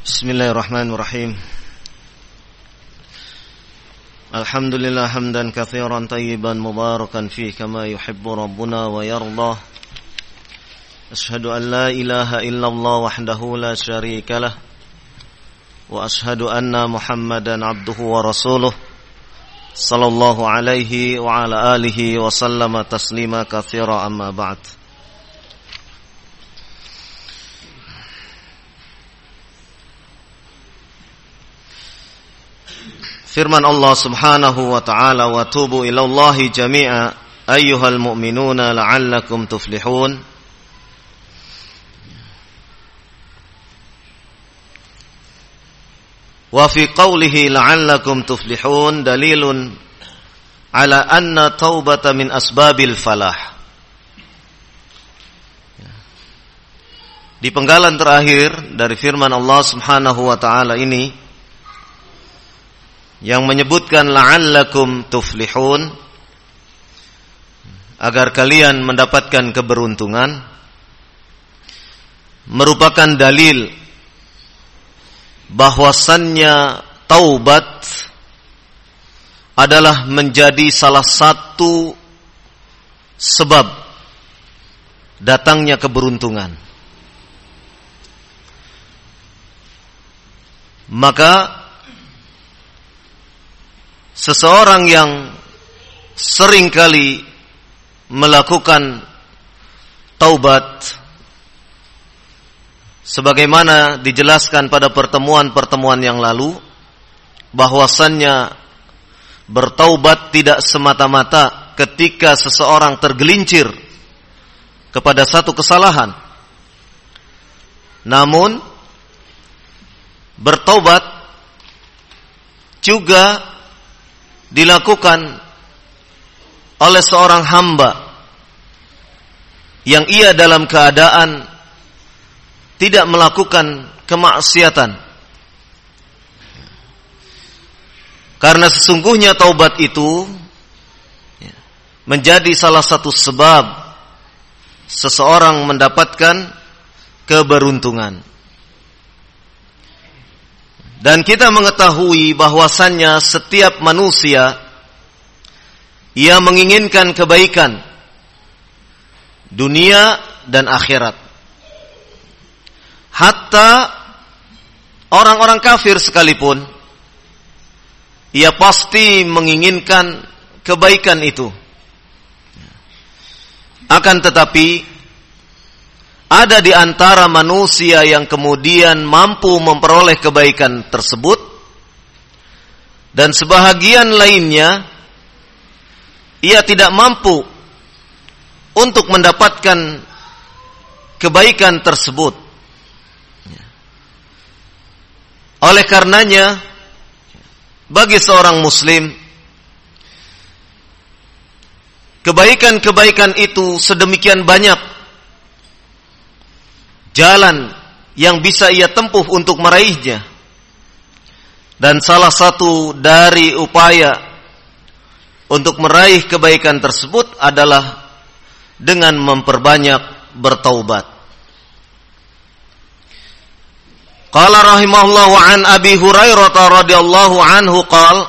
Bismillahirrahmanirrahim. Alhamdulillah hamdan katsiran tayyiban mubarakan fihi kama yuhibbu rabbuna wa yardah. Ashhadu an la ilaha illallah wahdahu la syarika lah. Wa ashhadu anna Muhammadan abduhu wa rasuluh. Sallallahu alaihi wa ala alihi wa sallama taslima katsira amma ba'd. Firman Allah subhanahu wa ta'ala, wa tubu ilallahi jami'a ayyuhal mu'minuna la'allakum tuflihun. Wa fi qawlihi la'allakum tuflihun dalilun ala anna taubata min asbabil falah. Di penggalan terakhir dari firman Allah subhanahu wa ta'ala ini yang menyebutkan la'allakum tuflihun, agar kalian mendapatkan keberuntungan, merupakan dalil bahwasannya taubat adalah menjadi salah satu sebab datangnya keberuntungan. Maka seseorang yang seringkali melakukan taubat, sebagaimana dijelaskan pada pertemuan-pertemuan yang lalu, bahwasannya bertaubat tidak semata-mata ketika seseorang tergelincir kepada satu kesalahan, namun bertaubat juga dilakukan oleh seorang hamba yang ia dalam keadaan tidak melakukan kemaksiatan. Karena sesungguhnya taubat itu menjadi salah satu sebab seseorang mendapatkan keberuntungan. Dan kita mengetahui bahwasannya setiap manusia ia menginginkan kebaikan dunia dan akhirat. Hatta orang-orang kafir sekalipun ia pasti menginginkan kebaikan itu. Akan tetapi ada di antara manusia yang kemudian mampu memperoleh kebaikan tersebut, dan sebahagian lainnya ia tidak mampu untuk mendapatkan kebaikan tersebut. Oleh karenanya, bagi seorang muslim, kebaikan-kebaikan itu sedemikian banyak jalan yang bisa ia tempuh untuk meraihnya. Dan salah satu dari upaya untuk meraih kebaikan tersebut adalah dengan memperbanyak bertaubat. Qala rahimahullah wa an Abi Hurairah radhiyallahu anhu qala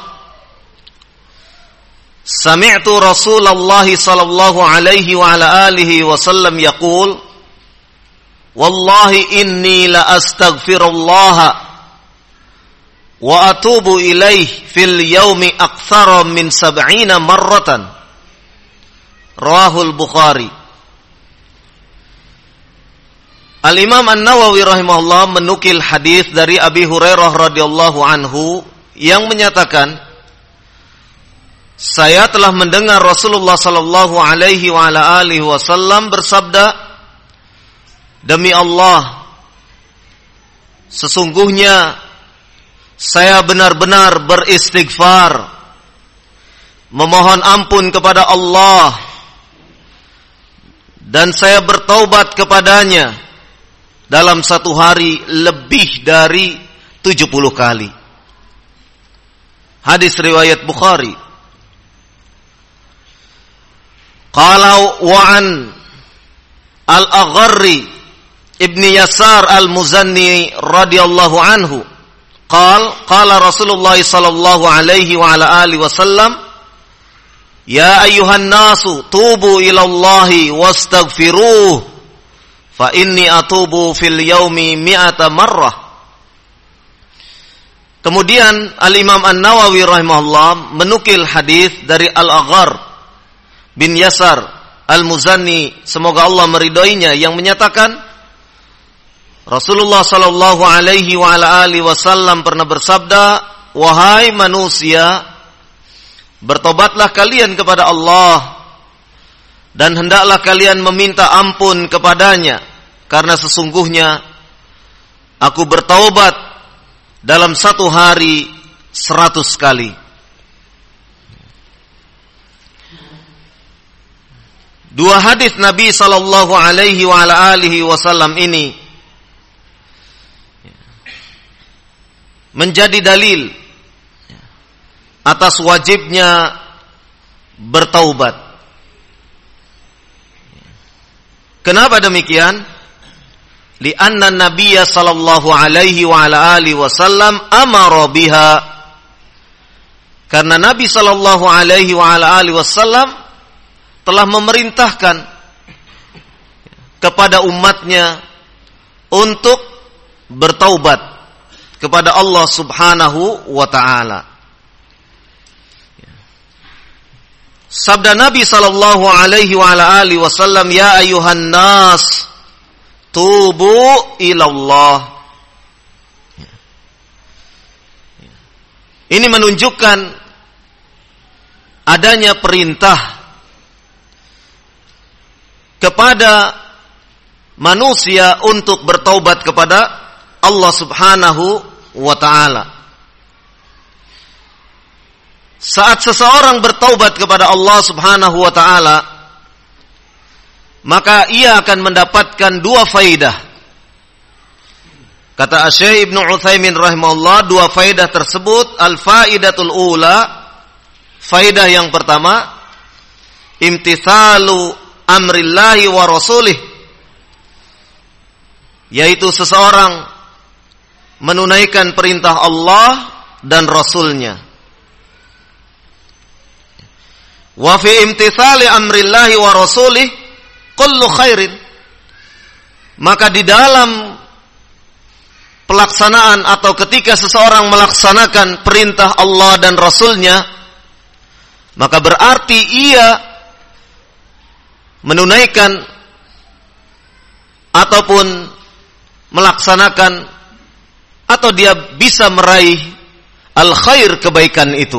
sami'tu Rasulullah sallallahu alaihi wa ala alihi wasallam yaqul wallahi inni la astaghfirullah wa atubu ilaih fil yaumi aktsara min 70 marratan. Rawahul Bukhari. Al-Imam An-Nawawi rahimahullah menukil hadis dari Abi Hurairah radhiyallahu anhu yang menyatakan, saya telah mendengar Rasulullah sallallahu alaihi wa ala alihi wasallam bersabda, demi Allah, sesungguhnya saya benar-benar beristighfar, memohon ampun kepada Allah, dan saya bertaubat kepadanya dalam satu hari lebih dari 70 kali. Hadis riwayat Bukhari. Qala wa an al-Agharri Ibni Yasar al-Muzanni radhiyallahu anhu, qala Rasulullah sallallahu alaihi wa ala alihi wasallam, ya ayyuhan nasu tubu ila Allahi wastaghfiruh fa inni atubu fil yaumi mi'ata marrah. Kemudian Al-Imam An-Nawawi rahimahullah menukil hadis dari Al-Aghar bin Yasar Al-Muzanni, semoga Allah meridhoinya, yang menyatakan Rasulullah sallallahu alaihi wa ala alihi wasallam pernah bersabda, wahai manusia, bertobatlah kalian kepada Allah dan hendaklah kalian meminta ampun kepadanya, karena sesungguhnya aku bertaubat dalam satu hari 100 kali. Dua hadis Nabi sallallahu alaihi wa ala alihi wasallam ini menjadi dalil atas wajibnya bertaubat. Kenapa demikian? Li'anna Nabiyya sallallahu alaihi wa ala alihi wasallam amara biha. Karena Nabi sallallahu alaihi wa ala alihi wasallam telah memerintahkan kepada umatnya untuk bertaubat kepada Allah Subhanahu wa ta'ala. Sabda Nabi sallallahu alaihi wa ala alihi wasallam, ya ayuhan nas tubu ilallah. Ini menunjukkan adanya perintah kepada manusia untuk bertaubat kepada Allah Subhanahu wa ta'ala. Saat seseorang bertaubat kepada Allah Subhanahu wa ta'ala, maka ia akan mendapatkan dua faidah. Kata Syekh Ibnu Utsaimin rahimahullah, dua faidah tersebut, al-faidatul ula, faidah yang pertama, imtithalu amrillahi wa rasulih, yaitu seseorang menunaikan perintah Allah dan Rasulnya. Wa fi imtithali amrillahi wa rasulih kullu khairin. Maka di dalam pelaksanaan atau ketika seseorang melaksanakan perintah Allah dan Rasulnya, maka berarti ia menunaikan ataupun melaksanakan atau dia bisa meraih al-khair, kebaikan itu.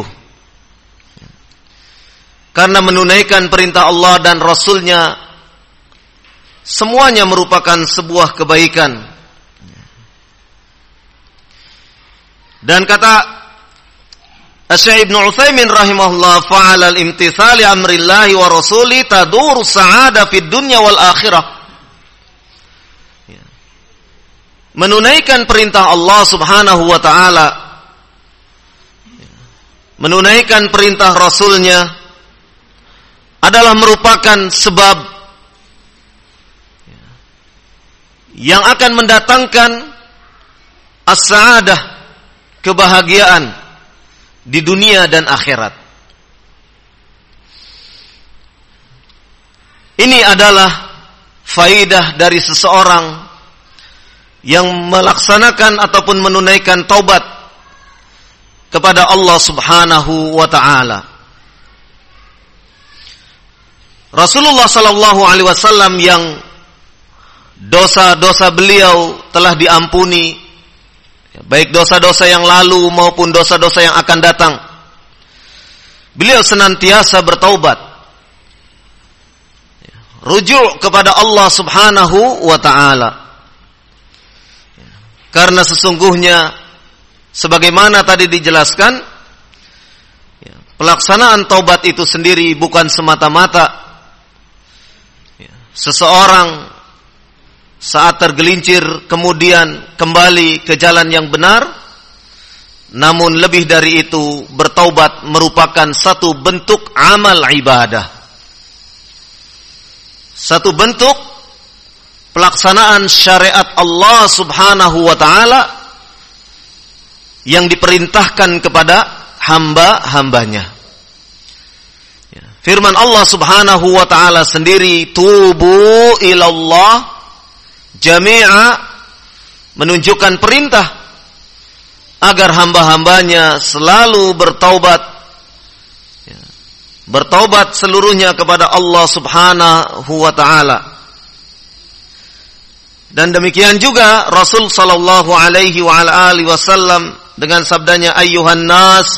Karena menunaikan perintah Allah dan Rasulnya semuanya merupakan sebuah kebaikan. Dan kata Syekh Ibnu Utsaimin rahimahullah, fa'alal imtithali amrillahi wa rasuli tadur sa'ada fid dunya wal akhirah. Menunaikan perintah Allah Subhanahu wa ta'ala, menunaikan perintah Rasulnya adalah merupakan sebab yang akan mendatangkan as-sa'adah, kebahagiaan di dunia dan akhirat. Ini adalah faidah dari seseorang yang melaksanakan ataupun menunaikan taubat kepada Allah Subhanahu wa ta'ala. Rasulullah sallallahu alaihi wasallam yang dosa-dosa beliau telah diampuni, baik dosa-dosa yang lalu maupun dosa-dosa yang akan datang, beliau senantiasa bertaubat, rujuk kepada Allah Subhanahu wa ta'ala. Karena sesungguhnya sebagaimana tadi dijelaskan, pelaksanaan taubat itu sendiri bukan semata-mata seseorang saat tergelincir kemudian kembali ke jalan yang benar, namun lebih dari itu bertaubat merupakan satu bentuk amal ibadah, satu bentuk pelaksanaan syariat Allah Subhanahu wa taala yang diperintahkan kepada hamba-hambanya. Firman Allah Subhanahu wa taala sendiri, tubu ilallah jami'a, menunjukkan perintah agar hamba-hambanya selalu bertaubat, bertaubat seluruhnya kepada Allah Subhanahu wa taala. Dan demikian juga Rasul sallallahu alaihi wa alihi wasallam dengan sabdanya, ayyuhan nas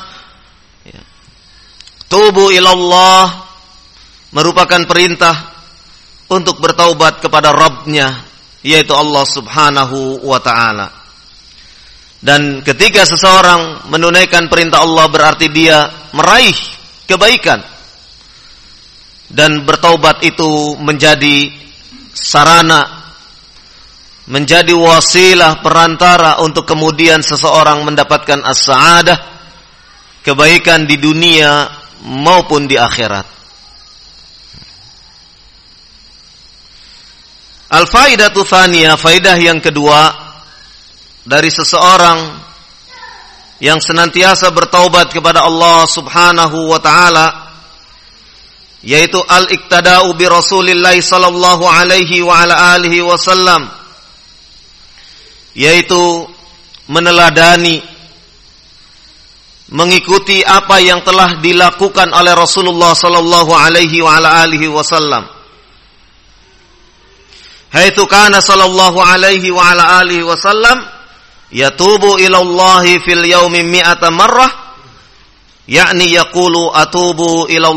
tubu ilallah, merupakan perintah untuk bertaubat kepada Rabbnya, yaitu Allah Subhanahu wa ta'ala. Dan ketika seseorang menunaikan perintah Allah, berarti dia meraih kebaikan. Dan bertaubat itu menjadi sarana, menjadi wasilah perantara untuk kemudian seseorang mendapatkan as-sa'adah, kebaikan di dunia maupun di akhirat. Al-faidatu tsaniyah, faidah yang kedua dari seseorang yang senantiasa bertaubat kepada Allah Subhanahu wa taala, yaitu al-iktida'u bi Rasulillah sallallahu alaihi wa ala alihi wasallam, yaitu meneladani, mengikuti apa yang telah dilakukan oleh Rasulullah sallallahu alaihi wa ala alihi wasallam. Haitsu kana sallallahu alaihi wa ala alihi wasallam yatubu ila Allah fil yaumi mi'ata marrah, yakni yaqulu atubu ila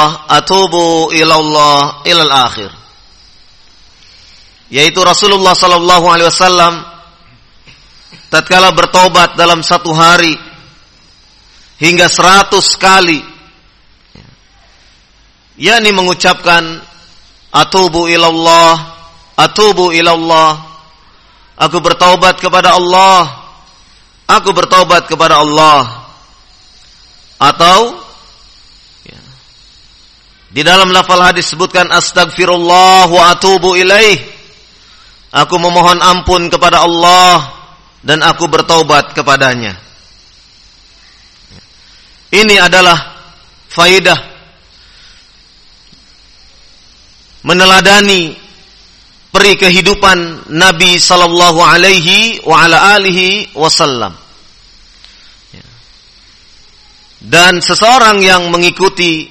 Allah ilal akhir. Yaitu Rasulullah sallallahu alaihi wasallam tatkala bertobat dalam satu hari hingga 100 kali, yakni mengucapkan atubu ilallah, atubu ilallah, aku bertaubat kepada Allah, aku bertaubat kepada Allah. Atau di dalam lafal hadis sebutkan astagfirullah wa atubu ilaih, aku memohon ampun kepada Allah dan aku bertaubat kepadanya. Ini adalah faidah meneladani peri kehidupan Nabi sallallahu alaihi wa ala alihi wasallam. Dan seseorang yang mengikuti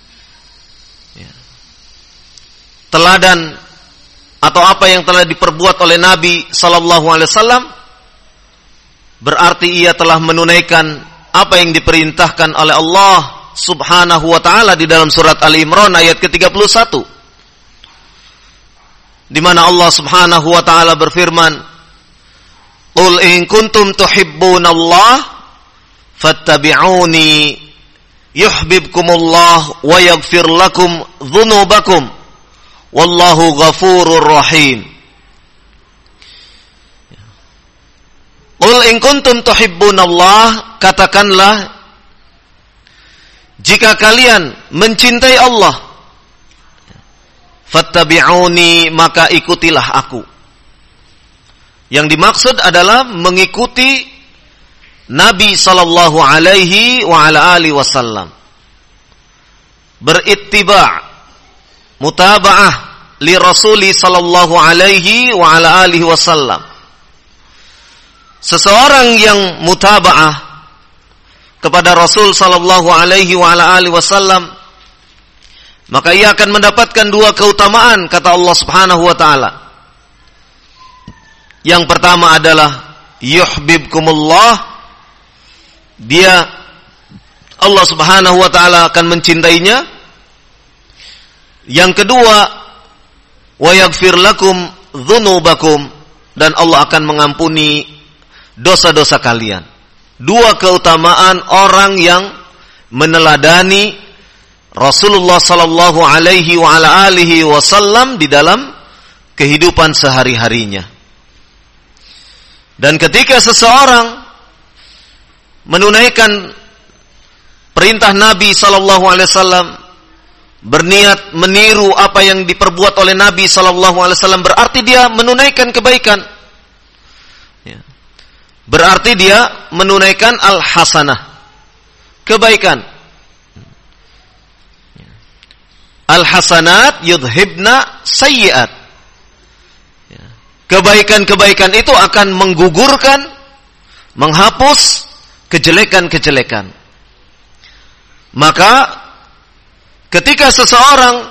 teladan atau apa yang telah diperbuat oleh Nabi sallallahu alaihi wasallam, berarti ia telah menunaikan apa yang diperintahkan oleh Allah Subhanahu wa taala di dalam surat Al-Imran ayat ke-31, di mana Allah Subhanahu wa taala berfirman, "Qul in kuntum tuhibbunallah fattabi'uni yuhibbukumullah wa yaghfir lakum dzunubakum wallahu ghafurur rahim." Qul in kuntum tuhibbunallah, katakanlah jika kalian mencintai Allah, fattabi'uni, maka ikutilah aku. Yang dimaksud adalah mengikuti Nabi sallallahu alaihi wa ala alihi wasallam. Berittiba', mutaba'ah li Rasuli sallallahu alaihi wa ala alihi wasallam. Seseorang yang mutaba'ah kepada Rasul sallallahu alaihi wa ala alihi wasallam, maka ia akan mendapatkan dua keutamaan, kata Allah Subhanahu wa taala. Yang pertama adalah yuhibbukumullah, dia, Allah Subhanahu wa taala akan mencintainya. Yang kedua, wa yaghfir lakum dzunubakum, dan Allah akan mengampuni dosa-dosa kalian. Dua keutamaan orang yang meneladani Rasulullah sallallahu alaihi wa ala alihi wasallam di dalam kehidupan sehari-harinya. Dan ketika seseorang menunaikan perintah Nabi sallallahu alaihi wasallam, berniat meniru apa yang diperbuat oleh Nabi SAW, berarti dia menunaikan kebaikan. Ya. Berarti dia menunaikan al-hasanah, kebaikan. Al-hasanat yudhibna sayyi'at. Ya. Kebaikan-kebaikan itu akan menggugurkan, menghapus kejelekan-kejelekan. Maka ketika seseorang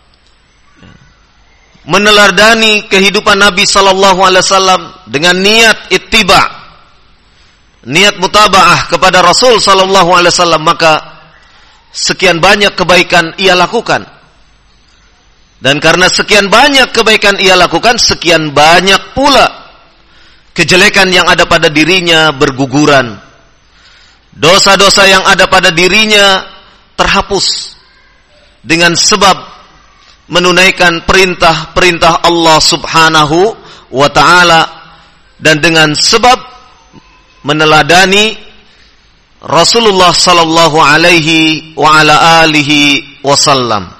meneladani kehidupan Nabi sallallahu alaihi wasallam dengan niat ittiba, niat mutabaah kepada Rasul sallallahu alaihi wasallam, maka sekian banyak kebaikan ia lakukan. Dan karena sekian banyak kebaikan ia lakukan, sekian banyak pula kejelekan yang ada pada dirinya berguguran. Dosa-dosa yang ada pada dirinya terhapus dengan sebab menunaikan perintah-perintah Allah Subhanahu wa ta'ala, dan dengan sebab meneladani Rasulullah sallallahu alaihi wa ala alihi wasallam.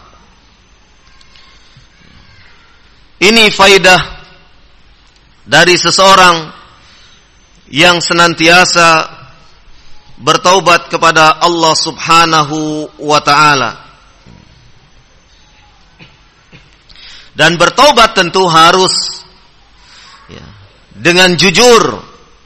Ini faidah dari seseorang yang senantiasa bertaubat kepada Allah Subhanahu wa ta'ala. Dan bertaubat tentu harus dengan jujur.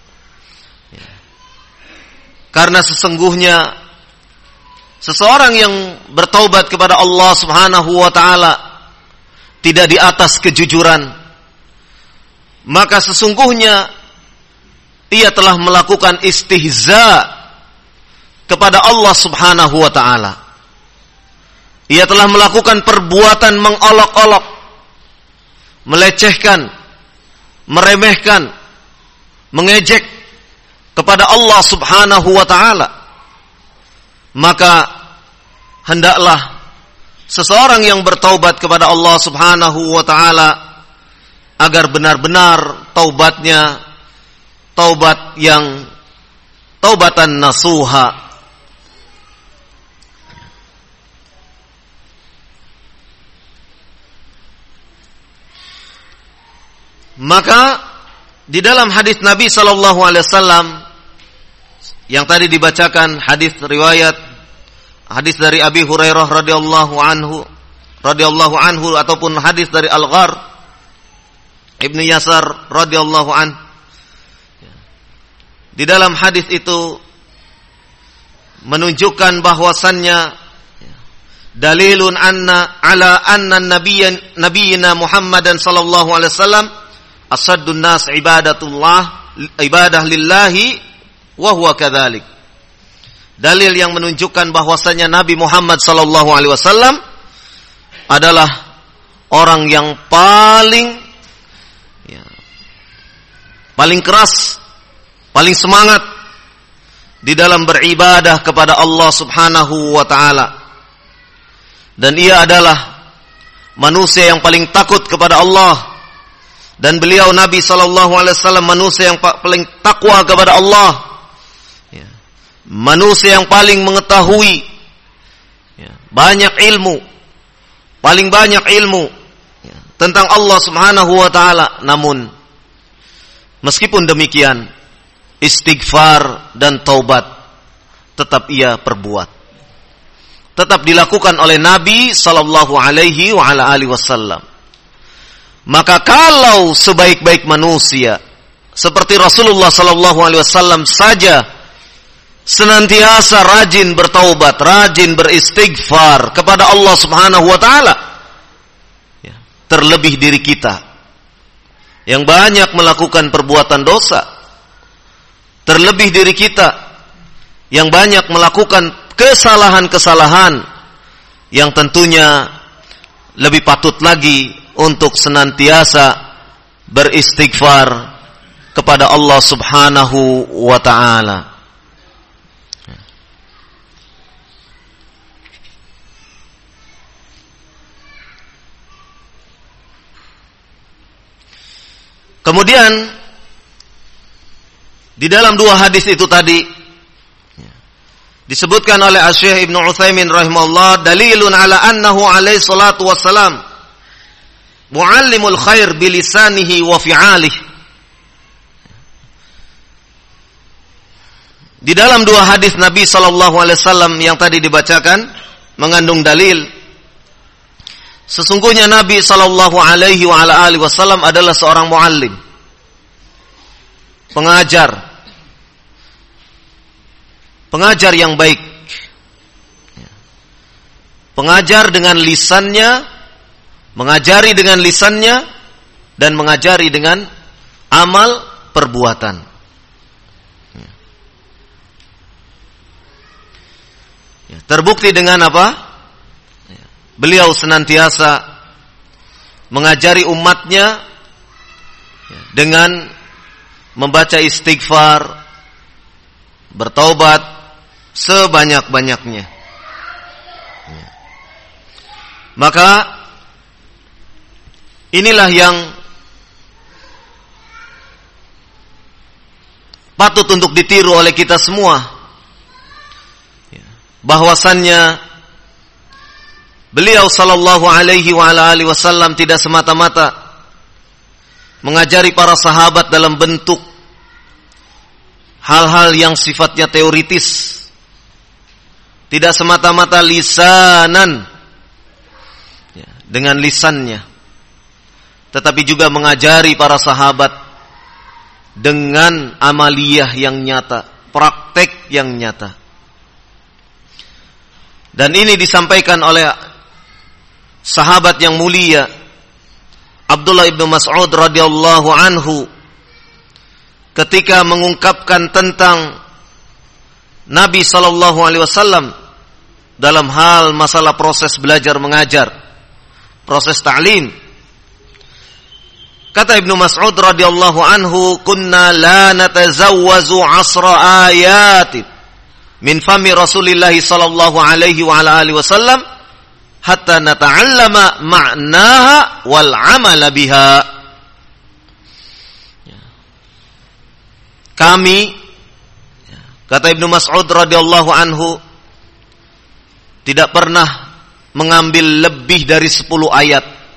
Karena sesungguhnya seseorang yang bertaubat kepada Allah Subhanahu wa ta'ala tidak di atas kejujuran, maka sesungguhnya ia telah melakukan istihza kepada Allah Subhanahu wa ta'ala. Ia telah melakukan perbuatan mengolok-olok, melecehkan, meremehkan, mengejek kepada Allah Subhanahu wa ta'ala. Maka hendaklah seseorang yang bertaubat kepada Allah Subhanahu wa ta'ala agar benar-benar taubatnya taubat yang taubatan nasuha. Maka di dalam hadis Nabi sallallahu alaihi wasallam yang tadi dibacakan, hadis riwayat hadis dari Abi Hurairah radhiyallahu anhu ataupun hadis dari Al-Ghar Ibnu Yasar radhiyallahu an. Di dalam hadis itu menunjukkan bahwasannya dalilun anna nabiyina Muhammadan sallallahu alaihi wasallam asaddun nas ibadah lillahi wa huwa kadzalik. Dalil yang menunjukkan bahwasanya Nabi Muhammad sallallahu alaihi wasallam adalah orang yang paling keras, paling semangat di dalam beribadah kepada Allah Subhanahu wa taala. Dan ia adalah manusia yang paling takut kepada Allah. Dan beliau Nabi sallallahu alaihi wasallam manusia yang paling takwa kepada Allah. Manusia yang paling mengetahui banyak ilmu, paling banyak ilmu tentang Allah Subhanahu wa taala. Namun meskipun demikian, istighfar dan taubat tetap ia perbuat, tetap dilakukan oleh Nabi sallallahu alaihi wa ala alihi wasallam. Maka kalau sebaik-baik manusia seperti Rasulullah sallallahu alaihi wasallam saja senantiasa rajin bertaubat, rajin beristighfar kepada Allah Subhanahu wa taala, terlebih diri kita yang banyak melakukan perbuatan dosa, terlebih diri kita yang banyak melakukan kesalahan-kesalahan, yang tentunya lebih patut lagi untuk senantiasa beristighfar kepada Allah Subhanahu wa ta'ala. Kemudian di dalam dua hadis itu tadi Disebutkan oleh Asy-Syaikh Ibnu Utsaimin rahimahullah, dalilun ala annahu alaihi salatu wassalam muallimul khair bilisanihi wa fi'alihi. Di dalam dua hadis Nabi sallallahu alaihi wasallam yang tadi dibacakan mengandung dalil sesungguhnya Nabi sallallahu alaihi wa ala alihi wasallam adalah seorang muallim, pengajar yang baik. Pengajar dengan lisannya, mengajari dengan lisannya, dan mengajari dengan amal perbuatan. Terbukti dengan apa? Beliau senantiasa mengajari umatnya dengan membaca istighfar, bertaubat sebanyak-banyaknya. Maka inilah yang patut untuk ditiru oleh kita semua, bahwasannya beliau sallallahu alaihi wa ala alihi wasallam tidak semata-mata mengajari para sahabat dalam bentuk hal-hal yang sifatnya teoritis, tidak semata-mata lisanan, dengan lisannya, tetapi juga mengajari para sahabat dengan amaliyah yang nyata, praktek yang nyata. Dan ini disampaikan oleh sahabat yang mulia Abdullah ibnu Mas'ud radhiyallahu anhu ketika mengungkapkan tentang Nabi sallallahu alaihi wasallam dalam hal masalah proses belajar mengajar, proses ta'lim. Kata Ibnu Mas'ud radhiyallahu anhu, "Kunna la natazawwazu 'asra ayatin min fami Rasulillah sallallahu alaihi wa ala alihi wasallam hatta nata'allama ma'naha wal 'amala biha." Kami, kata Ibnu Mas'ud radhiyallahu anhu, tidak pernah mengambil lebih dari 10 ayat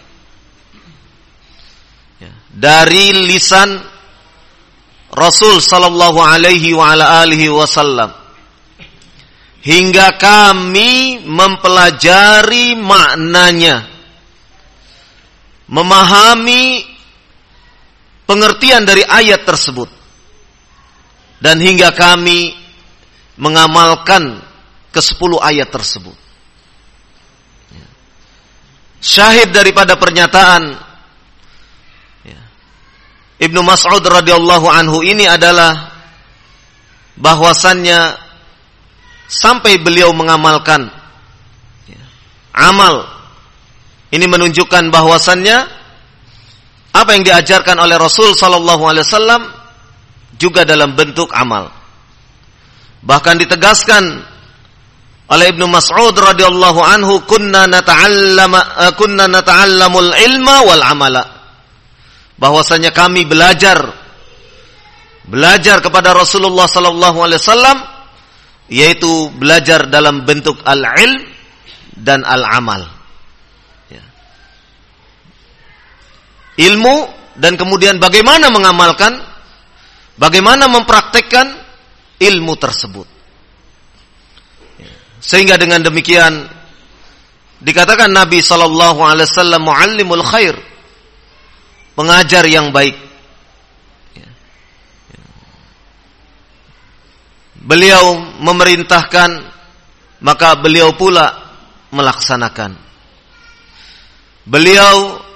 dari lisan Rasul sallallahu alaihi wa ala alihi wasallam hingga kami mempelajari maknanya, memahami pengertian dari ayat tersebut, dan hingga kami mengamalkan ke-10 ayat tersebut. Syahid daripada pernyataan Ibnu Mas'ud radhiyallahu anhu ini adalah bahwasannya sampai beliau mengamalkan amal ini menunjukkan bahwasannya apa yang diajarkan oleh Rasul sallallahu alaihi wasallam juga dalam bentuk amal. Bahkan ditegaskan oleh Ibnu Mas'ud radhiyallahu anhu, kunna nata'allamul ilma wal amala, bahwasanya kami belajar kepada Rasulullah sallallahu alaihi wasallam, yaitu belajar dalam bentuk al-ilm dan al-amal. Ilmu dan kemudian bagaimana mengamalkan, bagaimana mempraktekkan ilmu tersebut. Sehingga dengan demikian dikatakan Nabi sallallahu alaihi wasallam muallimul khair, pengajar yang baik. Beliau memerintahkan, maka beliau pula melaksanakan. Beliau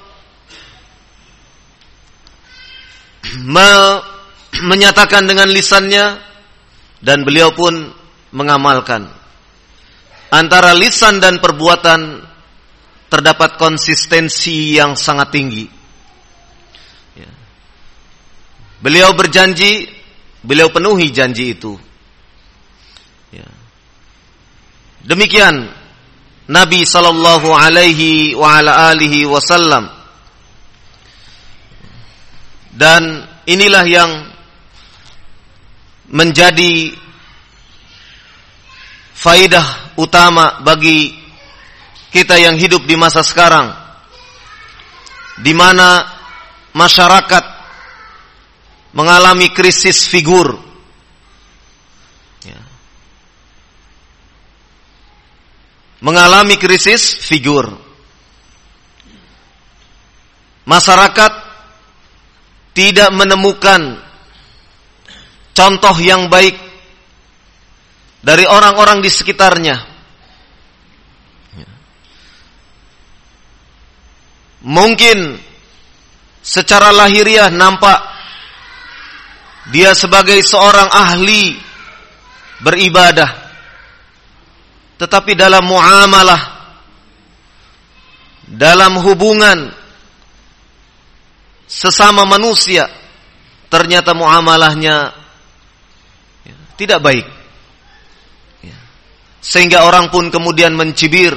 menyatakan dengan lisannya dan beliau pun mengamalkan. Antara lisan dan perbuatan terdapat konsistensi yang sangat tinggi. Beliau berjanji, beliau penuhi janji itu. Demikian Nabi sallallahu alaihi wa ala alihi wasallam. Dan inilah yang menjadi faidah utama bagi kita yang hidup di masa sekarang, di mana masyarakat mengalami krisis figur. Mengalami krisis figur. Masyarakat tidak menemukan contoh yang baik dari orang-orang di sekitarnya. Mungkin secara lahiriah nampak dia sebagai seorang ahli beribadah, tetapi dalam muamalah, dalam hubungan sesama manusia, ternyata muamalahnya tidak baik. Sehingga orang pun kemudian mencibir.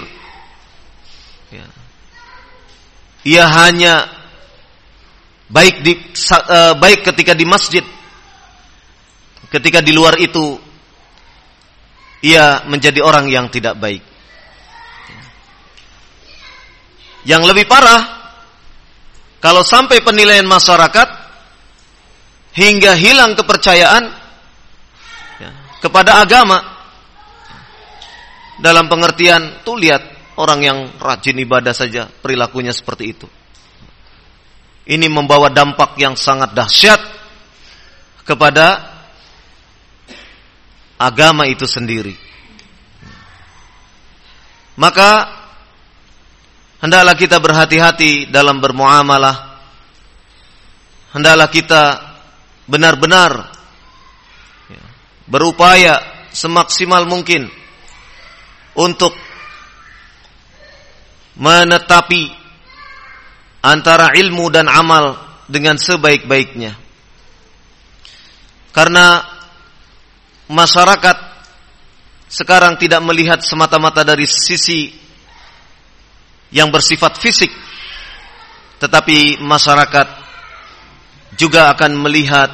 Ia hanya baik ketika di masjid. Ketika di luar itu ia menjadi orang yang tidak baik. Yang lebih parah, kalau sampai penilaian masyarakat hingga hilang kepercayaan kepada agama. Dalam pengertian, tuh lihat orang yang rajin ibadah saja perilakunya seperti itu. Ini membawa dampak yang sangat dahsyat kepada agama itu sendiri. Maka hendaklah kita berhati-hati dalam bermuamalah. Hendaklah kita benar-benar berupaya semaksimal mungkin untuk menetapi antara ilmu dan amal dengan sebaik-baiknya. Karena masyarakat sekarang tidak melihat semata-mata dari sisi yang bersifat fisik, tetapi masyarakat juga akan melihat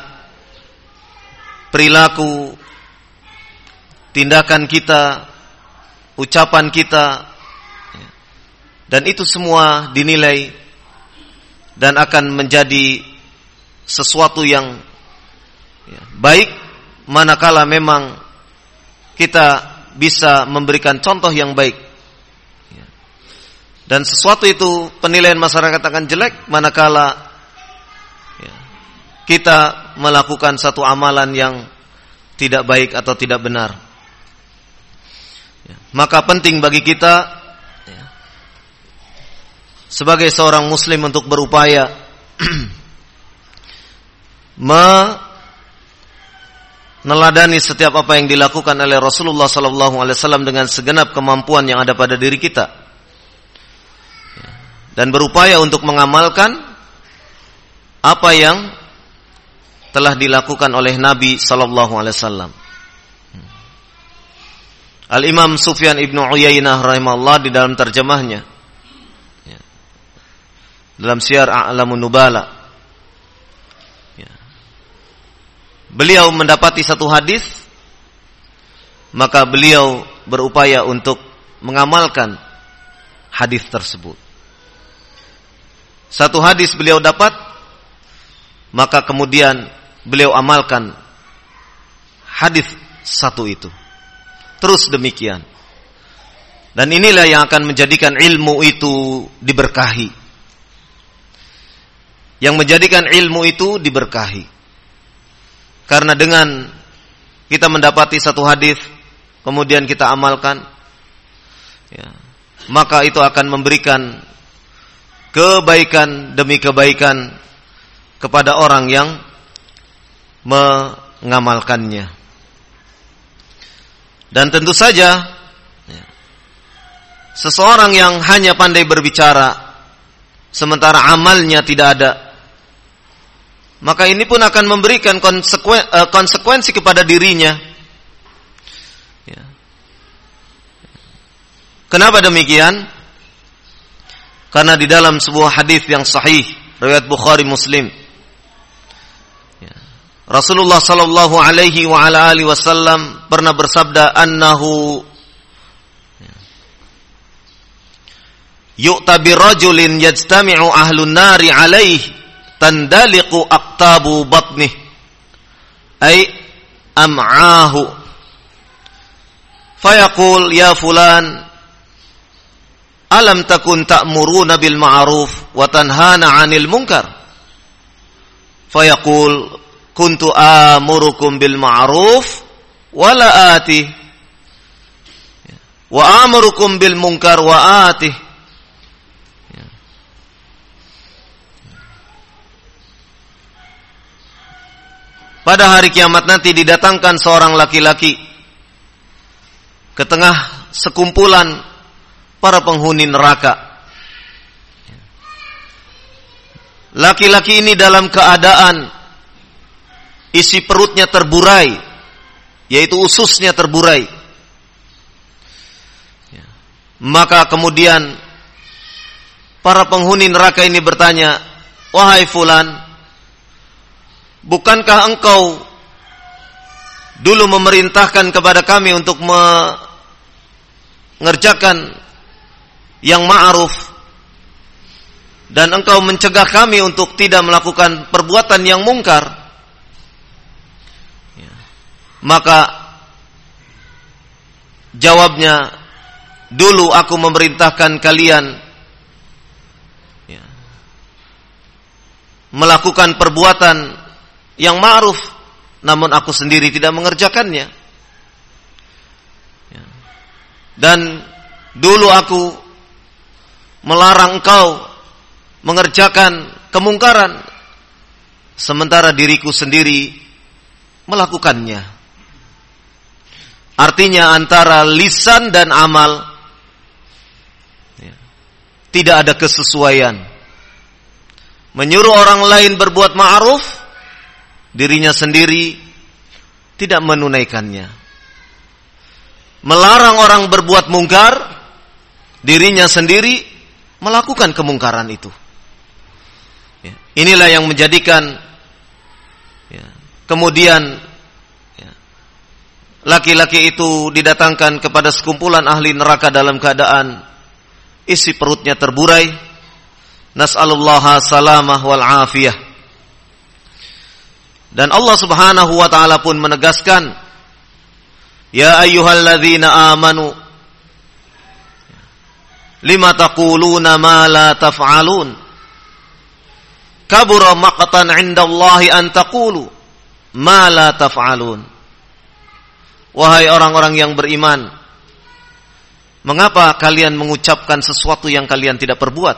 perilaku, tindakan kita, ucapan kita, dan itu semua dinilai dan akan menjadi sesuatu yang baik manakala memang kita bisa memberikan contoh yang baik. Dan sesuatu itu penilaian masyarakat akan jelek manakala kita melakukan satu amalan yang tidak baik atau tidak benar. Maka penting bagi kita sebagai seorang muslim untuk berupaya meneladani setiap apa yang dilakukan oleh Rasulullah SAW dengan segenap kemampuan yang ada pada diri kita, dan berupaya untuk mengamalkan apa yang telah dilakukan oleh Nabi SAW. Al-Imam Sufyan ibnu Uyainah rahimahullah di dalam terjemahnya, dalam Syiar A'lamun Nubala, beliau mendapati satu hadis, maka beliau berupaya untuk mengamalkan hadis tersebut. Satu hadis beliau dapat, maka kemudian beliau amalkan hadis satu itu. Terus demikian. Dan inilah yang akan menjadikan ilmu itu diberkahi. Yang menjadikan ilmu itu diberkahi. Karena dengan kita mendapati satu hadis, kemudian kita amalkan, maka itu akan memberikan kebaikan demi kebaikan kepada orang yang mengamalkannya. Dan tentu saja seseorang yang hanya pandai berbicara sementara amalnya tidak ada, maka ini pun akan memberikan konsekuensi kepada dirinya. Kenapa demikian? Karena di dalam sebuah hadis yang sahih riwayat Bukhari Muslim, Rasulullah sallallahu alaihi wa ala alihi wasallam pernah bersabda, annahu yu'ta birrajulin yajtami'u ahlun nari alaih tandaliqu aqtabu batnih ay am'ahu fayaqul ya fulan alam takun ta'muruna bil ma'ruf wa tanhana 'anil munkar fayaqul kuntu amurukum bil ma'ruf wa la ati wa amurukum bil munkar wa ati. Pada hari kiamat nanti didatangkan seorang laki-laki ke tengah sekumpulan para penghuni neraka. Laki-laki ini dalam keadaan isi perutnya terburai, yaitu ususnya terburai. Maka kemudian para penghuni neraka ini bertanya, wahai fulan, bukankah engkau dulu memerintahkan kepada kami untuk mengerjakan yang ma'ruf dan engkau mencegah kami untuk tidak melakukan perbuatan yang mungkar? Maka jawabnya, dulu aku memerintahkan kalian melakukan perbuatan yang ma'ruf, namun aku sendiri tidak mengerjakannya. Dan dulu aku melarang engkau mengerjakan kemungkaran, sementara diriku sendiri melakukannya. Artinya antara lisan dan amal tidak ada kesesuaian. Menyuruh orang lain berbuat ma'ruf, dirinya sendiri tidak menunaikannya. Melarang orang berbuat mungkar, dirinya sendiri melakukan kemungkaran itu. Inilah yang menjadikan kemudian laki-laki itu didatangkan kepada sekumpulan ahli neraka dalam keadaan isi perutnya terburai. Nas'alullaha salamah wal afiyah. Dan Allah Subhanahu wa taala pun menegaskan, ya ayyuhalladzina amanu lima taquluna ma la taf'alun kabura maqtan 'indallahi an taqulu ma la taf'alun. Wahai orang-orang yang beriman, mengapa kalian mengucapkan sesuatu yang kalian tidak perbuat?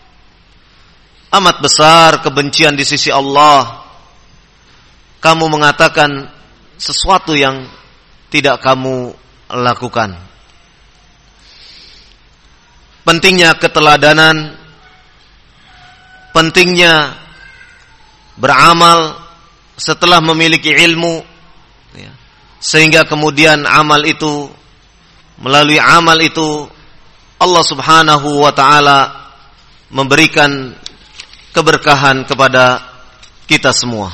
Amat besar kebencian di sisi Allah kamu mengatakan sesuatu yang tidak kamu lakukan. Pentingnya keteladanan, pentingnya beramal setelah memiliki ilmu, sehingga kemudian amal itu, melalui amal itu Allah Subhanahu wa taala memberikan keberkahan kepada kita semua.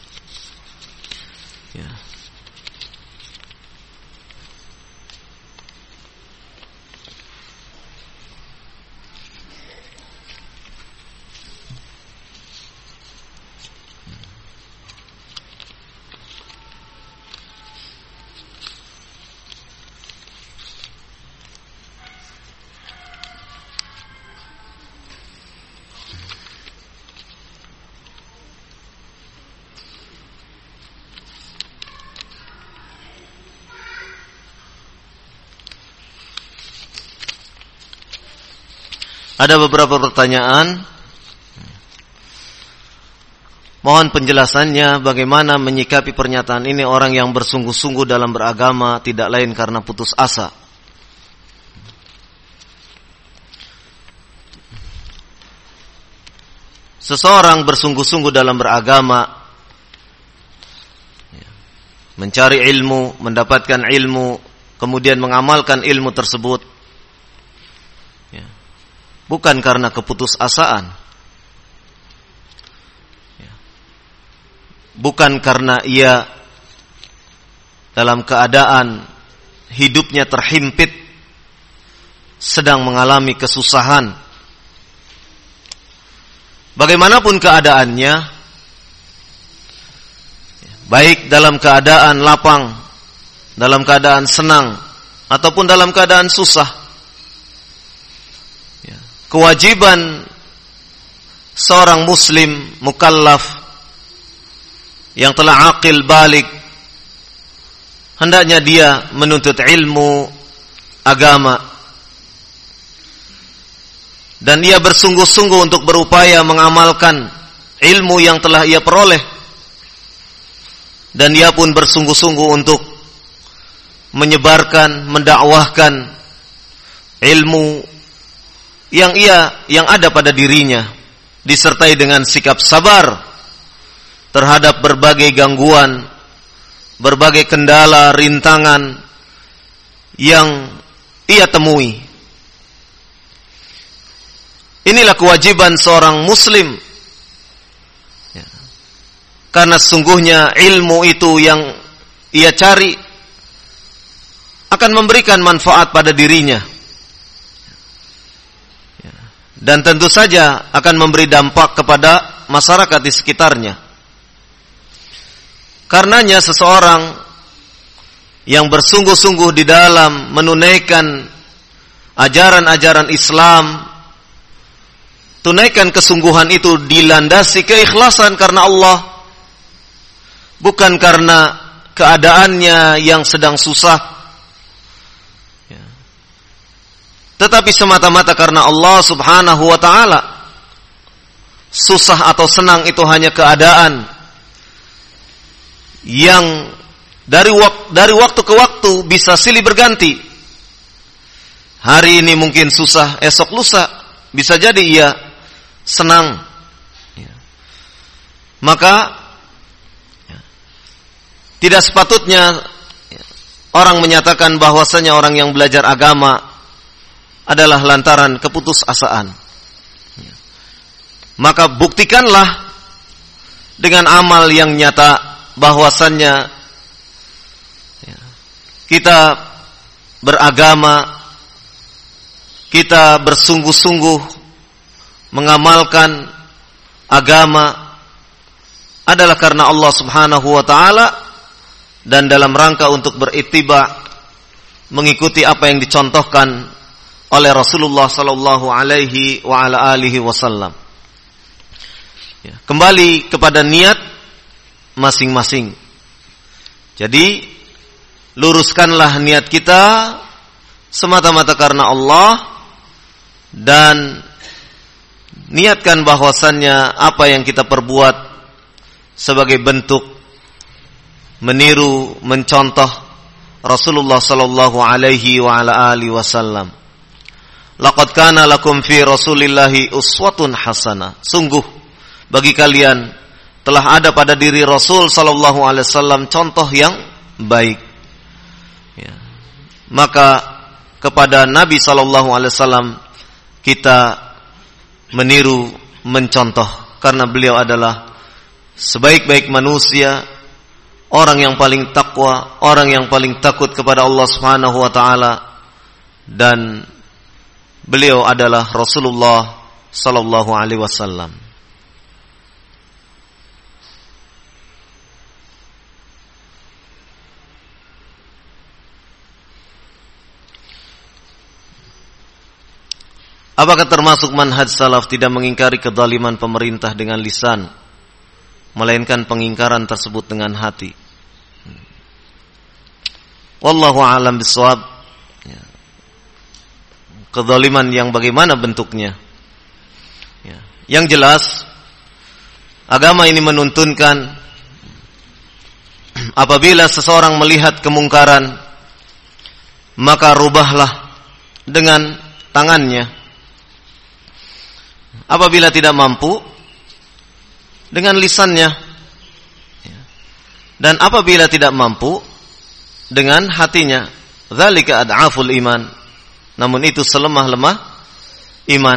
Ada beberapa pertanyaan. Mohon penjelasannya bagaimana menyikapi pernyataan ini orang yang bersungguh-sungguh dalam beragama tidak lain karena putus asa. Seseorang bersungguh-sungguh dalam beragama, mencari ilmu, mendapatkan ilmu, kemudian mengamalkan ilmu tersebut, bukan karena keputusasaan, bukan karena ia dalam keadaan hidupnya terhimpit, sedang mengalami kesusahan, bagaimanapun keadaannya, baik dalam keadaan lapang, dalam keadaan senang, ataupun dalam keadaan susah, kewajiban seorang muslim mukallaf yang telah aqil balik, hendaknya dia menuntut ilmu agama, dan ia bersungguh-sungguh untuk berupaya mengamalkan ilmu yang telah ia peroleh, dan ia pun bersungguh-sungguh untuk menyebarkan, mendakwahkan ilmu yang ada pada dirinya, disertai dengan sikap sabar terhadap berbagai gangguan, berbagai kendala, rintangan yang ia temui. Inilah kewajiban seorang muslim, karena sesungguhnya ilmu itu yang ia cari akan memberikan manfaat pada dirinya, dan tentu saja akan memberi dampak kepada masyarakat di sekitarnya. Karenanya seseorang yang bersungguh-sungguh di dalam menunaikan ajaran-ajaran Islam, tunaikan kesungguhan itu dilandasi keikhlasan karena Allah, bukan karena keadaannya yang sedang susah, tetapi semata-mata karena Allah Subhanahu wa ta'ala. Susah atau senang itu hanya keadaan yang dari waktu ke waktu bisa silih berganti. Hari ini mungkin susah, esok lusa bisa jadi ia senang. Maka tidak sepatutnya orang menyatakan bahwasanya orang yang belajar agama adalah lantaran keputusasaan. Maka buktikanlah dengan amal yang nyata bahwasannya kita beragama, kita bersungguh-sungguh mengamalkan agama adalah karena Allah Subhanahu wa ta'ala, dan dalam rangka untuk berittiba, mengikuti apa yang dicontohkan oleh Rasulullah sallallahu alaihi wa ala alihi wasallam. Kembali kepada niat masing-masing. Jadi luruskanlah niat kita semata-mata karena Allah, dan niatkan bahwasannya apa yang kita perbuat sebagai bentuk meniru, mencontoh Rasulullah sallallahu alaihi wa ala alihi wasallam. Laqad kana lakum fi Rasulillahi uswatun hasanah. Sungguh bagi kalian telah ada pada diri Rasul sallallahu alaihi wasallam contoh yang baik. Maka kepada Nabi sallallahu alaihi wasallam kita meniru, mencontoh, karena beliau adalah sebaik-baik manusia, orang yang paling takwa, orang yang paling takut kepada Allah Subhanahu wa taala, dan beliau adalah Rasulullah sallallahu alaihi wasallam. Apakah termasuk manhaj salaf tidak mengingkari kezaliman pemerintah dengan lisan, melainkan pengingkaran tersebut dengan hati? Wallahu a'lam bishawab. Kezaliman yang bagaimana bentuknya? Yang jelas, agama ini menuntunkan apabila seseorang melihat kemungkaran, maka rubahlah dengan tangannya. Apabila tidak mampu, dengan lisannya. Dan apabila tidak mampu, dengan hatinya. Dzalika ad'aful iman. Namun itu selemah-lemah iman.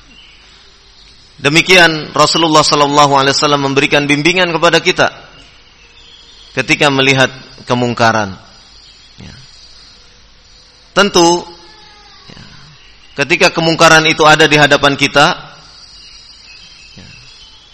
Demikian Rasulullah sallallahu alaihi wasallam memberikan bimbingan kepada kita ketika melihat kemungkaran. Tentu ketika kemungkaran itu ada di hadapan kita,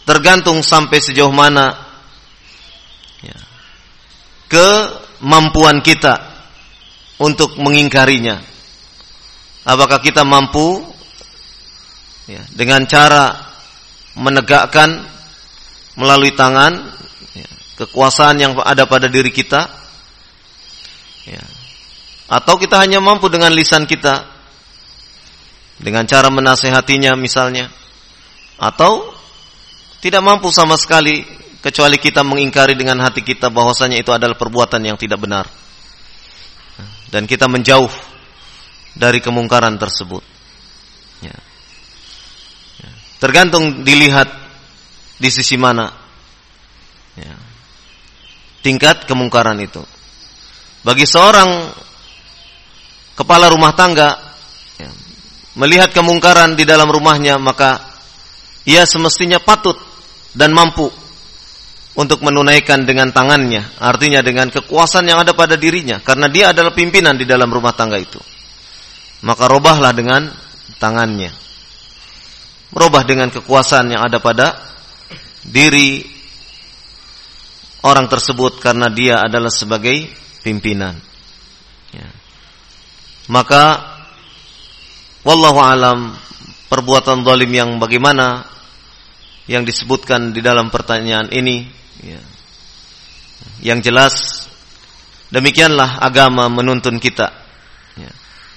tergantung sampai sejauh mana ya, kemampuan kita untuk mengingkarinya. Apakah kita mampu ya, dengan cara menegakkan melalui tangan ya, kekuasaan yang ada pada diri kita ya, atau kita hanya mampu dengan lisan kita dengan cara menasehatinya misalnya, atau tidak mampu sama sekali kecuali kita mengingkari dengan hati kita bahwasanya itu adalah perbuatan yang tidak benar dan kita menjauh dari kemungkaran tersebut ya. Ya. Tergantung dilihat di sisi mana ya, tingkat kemungkaran itu. Bagi seorang kepala rumah tangga ya, melihat kemungkaran di dalam rumahnya, maka ia semestinya patut dan mampu untuk menunaikan dengan tangannya, artinya dengan kekuasaan yang ada pada dirinya, karena dia adalah pimpinan di dalam rumah tangga itu. Maka robahlah dengan tangannya, merubah dengan kekuasaan yang ada pada diri orang tersebut, karena dia adalah sebagai pimpinan ya. Maka wallahu alam, perbuatan zalim yang bagaimana yang disebutkan di dalam pertanyaan ini ya, yang jelas demikianlah agama menuntun kita ya,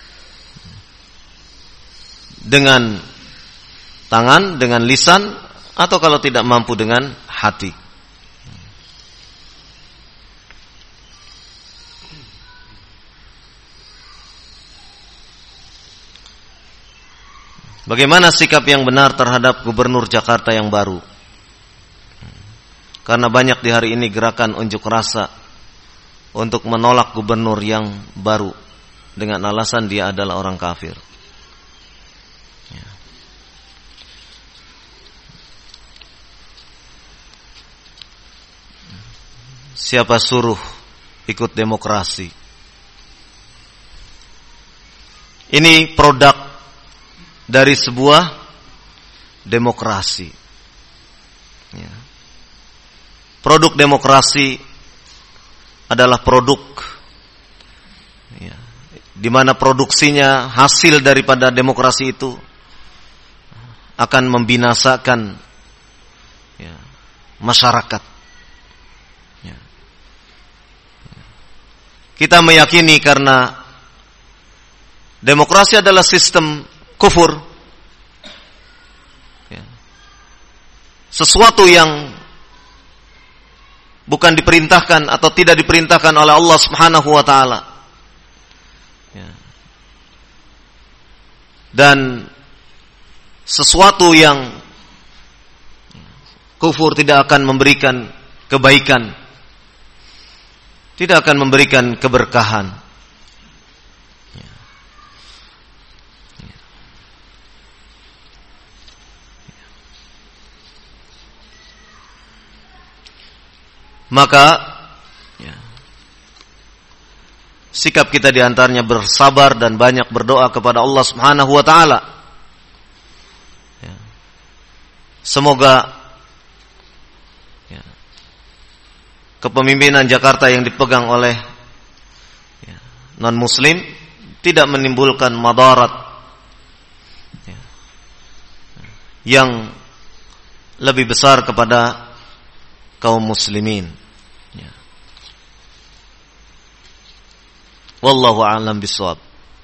dengan tangan, dengan lisan, atau kalau tidak mampu dengan hati. Bagaimana sikap yang benar terhadap Gubernur Jakarta yang baru? Karena banyak di hari ini gerakan unjuk rasa untuk menolak gubernur yang baru dengan alasan dia adalah orang kafir. Siapa suruh ikut demokrasi? Ini produk dari sebuah demokrasi ya. Produk demokrasi adalah produk ya, di mana produksinya, hasil daripada demokrasi itu akan membinasakan ya, masyarakat ya. Kita meyakini karena demokrasi adalah sistem kufur ya. Sesuatu yang bukan diperintahkan atau tidak diperintahkan oleh Allah Subhanahu wa taala ya. Dan sesuatu yang kufur tidak akan memberikan kebaikan, tidak akan memberikan keberkahan. Maka ya, sikap kita diantaranya bersabar dan banyak berdoa kepada Allah Subhanahu wa taala ya. Semoga ya, kepemimpinan Jakarta yang dipegang oleh ya, non-muslim tidak menimbulkan madarat ya, yang lebih besar kepada kaum muslimin ya. Wallahu a'lam bishawab.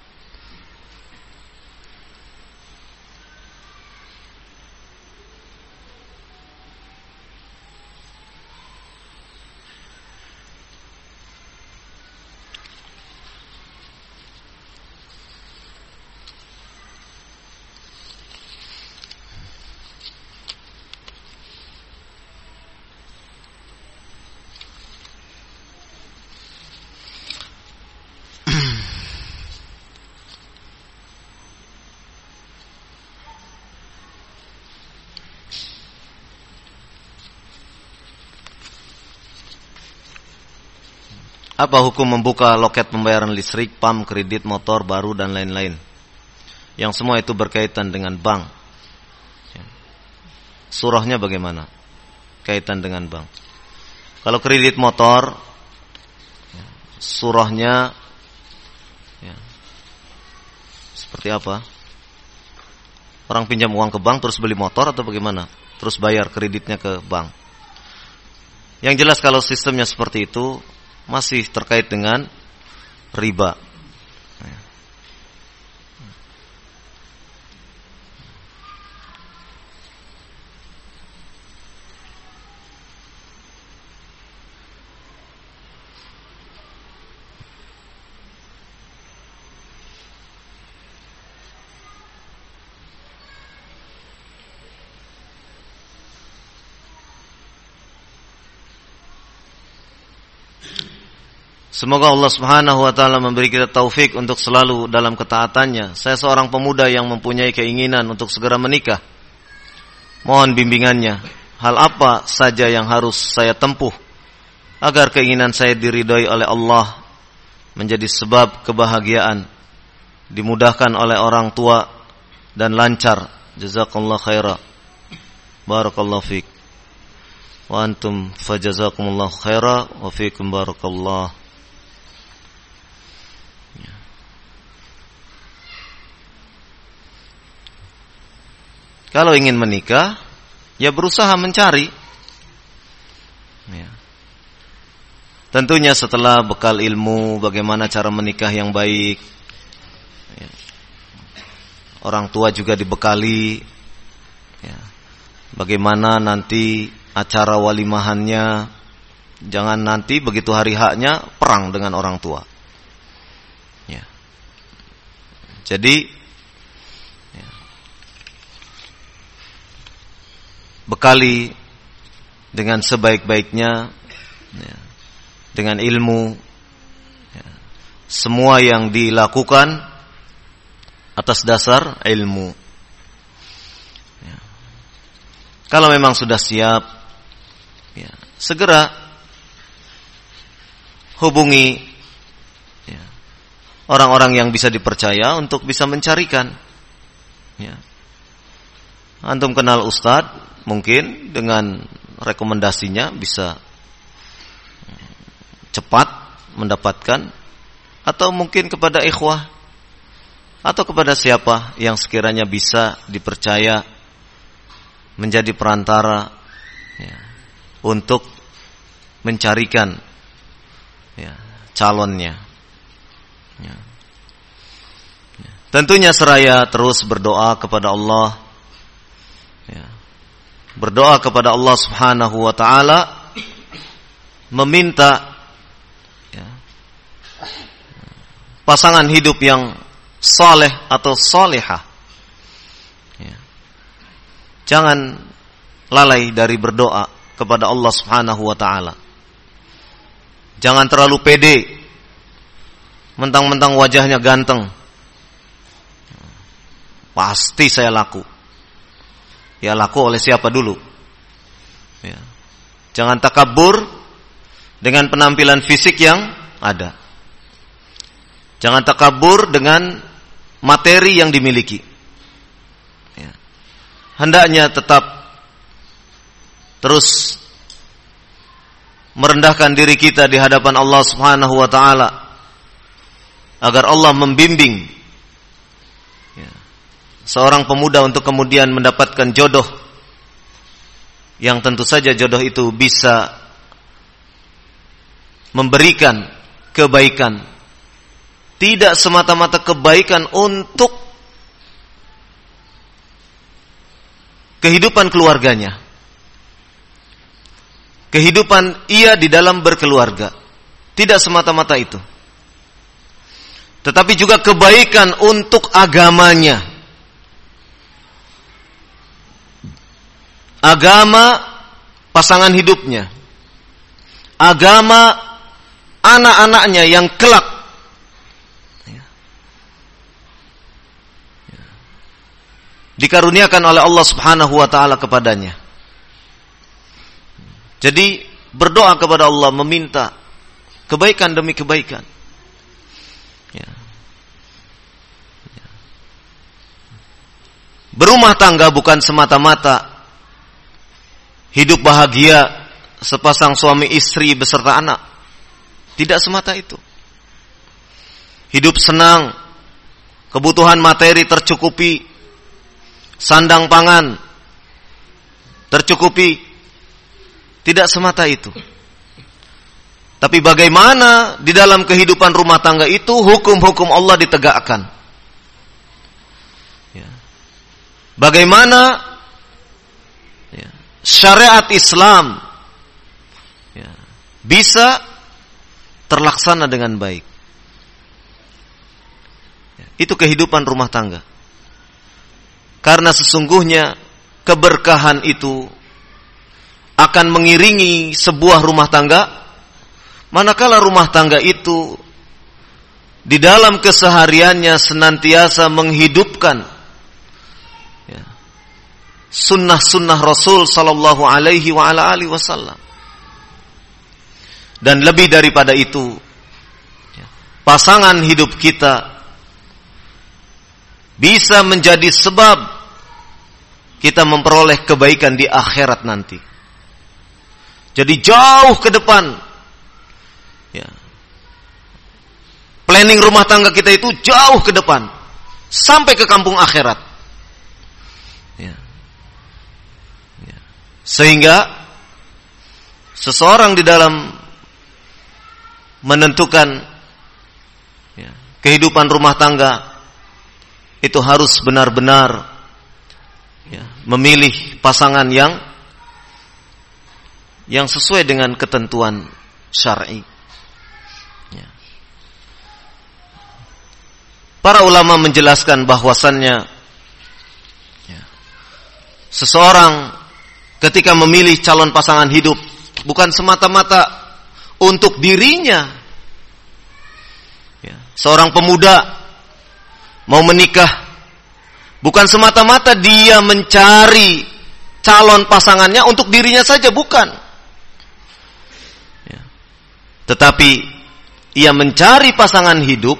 Apa hukum membuka loket pembayaran listrik, PAM, kredit motor baru dan lain-lain? Yang semua itu berkaitan dengan bank. surahnya bagaimana kaitan dengan bank? Kalau kredit motor, surahnya seperti apa? Orang pinjam uang ke bank terus beli motor atau bagaimana? Terus bayar kreditnya ke bank. Yang jelas kalau sistemnya seperti itu masih terkait dengan riba. Semoga Allah Subhanahu wa taala memberi kita taufik untuk selalu dalam ketaatannya. Saya seorang pemuda yang mempunyai keinginan untuk segera menikah. Mohon bimbingannya. Hal apa saja yang harus saya tempuh agar keinginan saya diridhai oleh Allah, menjadi sebab kebahagiaan, dimudahkan oleh orang tua dan lancar. Jazakallahu khaira. Barakallahu fiik. Wa antum fajazakumullahu khaira wa fiikum barakallahu. Kalau ingin menikah, ya berusaha mencari. Ya. Tentunya setelah bekal ilmu bagaimana cara menikah yang baik. Ya. Orang tua juga dibekali. Ya. Bagaimana nanti acara walimahannya. Jangan nanti begitu hari haknya perang dengan orang tua. Ya. Jadi bekali dengan sebaik-baiknya, ya, dengan ilmu, ya, semua yang dilakukan atas dasar ilmu. Ya. Kalau memang sudah siap, ya, segera hubungi, ya, orang-orang yang bisa dipercaya untuk bisa mencarikan. Ya. Antum kenal ustadz, mungkin dengan rekomendasinya bisa cepat mendapatkan, atau mungkin kepada ikhwah atau kepada siapa yang sekiranya bisa dipercaya menjadi perantara, ya, untuk mencarikan, ya, calonnya. Ya. Ya. Tentunya seraya terus berdoa kepada Allah. Ya. Berdoa kepada Allah Subhanahu wa taala, meminta, ya, pasangan hidup yang saleh atau salihah. Ya. Jangan lalai dari berdoa kepada Allah Subhanahu wa taala. Jangan terlalu pede, mentang-mentang wajahnya ganteng, pasti saya laku. Ya, laku oleh siapa dulu? Ya. Jangan takabur dengan penampilan fisik yang ada. Jangan takabur dengan materi yang dimiliki. Ya. Hendaknya tetap terus merendahkan diri kita di hadapan Allah Subhanahu wa taala agar Allah membimbing seorang pemuda untuk kemudian mendapatkan jodoh yang tentu saja jodoh itu bisa memberikan kebaikan, tidak semata-mata kebaikan untuk kehidupan keluarganya, kehidupan ia di dalam berkeluarga, tidak semata-mata itu, tetapi juga kebaikan untuk agamanya, agama pasangan hidupnya, agama anak-anaknya yang kelak dikaruniakan oleh Allah Subhanahu wa taala kepadanya. Jadi berdoa kepada Allah, meminta kebaikan demi kebaikan. Ya. Berumah tangga bukan semata-mata hidup bahagia sepasang suami istri beserta anak. Tidak semata itu. Hidup senang, kebutuhan materi tercukupi, sandang pangan tercukupi. Tidak semata itu. Tapi bagaimana di dalam kehidupan rumah tangga itu hukum-hukum Allah ditegakkan? Ya. Bagaimana ya, syariat Islam ya, bisa terlaksana dengan baik? Ya, itu kehidupan rumah tangga. Karena sesungguhnya keberkahan itu akan mengiringi sebuah rumah tangga manakala rumah tangga itu di dalam kesehariannya senantiasa menghidupkan ya, sunnah-sunnah Rasul sallallahu alaihi wa ala alihi wasallam. Dan lebih daripada itu, ya, pasangan hidup kita bisa menjadi sebab kita memperoleh kebaikan di akhirat nanti. Jadi jauh ke depan, ya, planning rumah tangga kita itu jauh ke depan, sampai ke kampung akhirat. Ya. Ya. Sehingga seseorang di dalam menentukan ya, kehidupan rumah tangga itu harus benar-benar ya, memilih pasangan yang sesuai dengan ketentuan syar'i. Ya. Para ulama menjelaskan bahwasannya ya, seseorang ketika memilih calon pasangan hidup bukan semata-mata untuk dirinya. Ya. Seorang pemuda mau menikah bukan semata-mata dia mencari calon pasangannya untuk dirinya saja, bukan. Tetapi ia mencari pasangan hidup